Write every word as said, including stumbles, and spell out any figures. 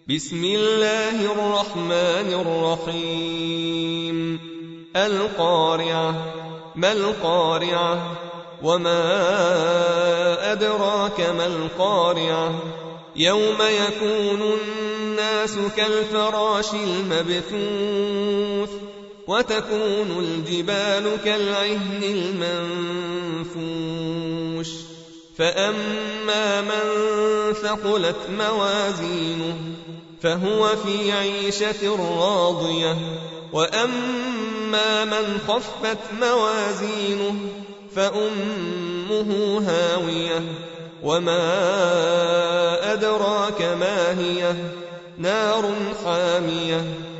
بسم الله الرحمن الرحيم القارعة ما القارعة وما أدراك ما القارعة يوم يكون الناس كالفراش المبثوث وتكون الجبال كالعهن المنفوش فأما من ثقلت موازينه فهو في عيشة راضية وأما من خفت موازينه فأمه هاوية وما أدراك ما هي نار حامية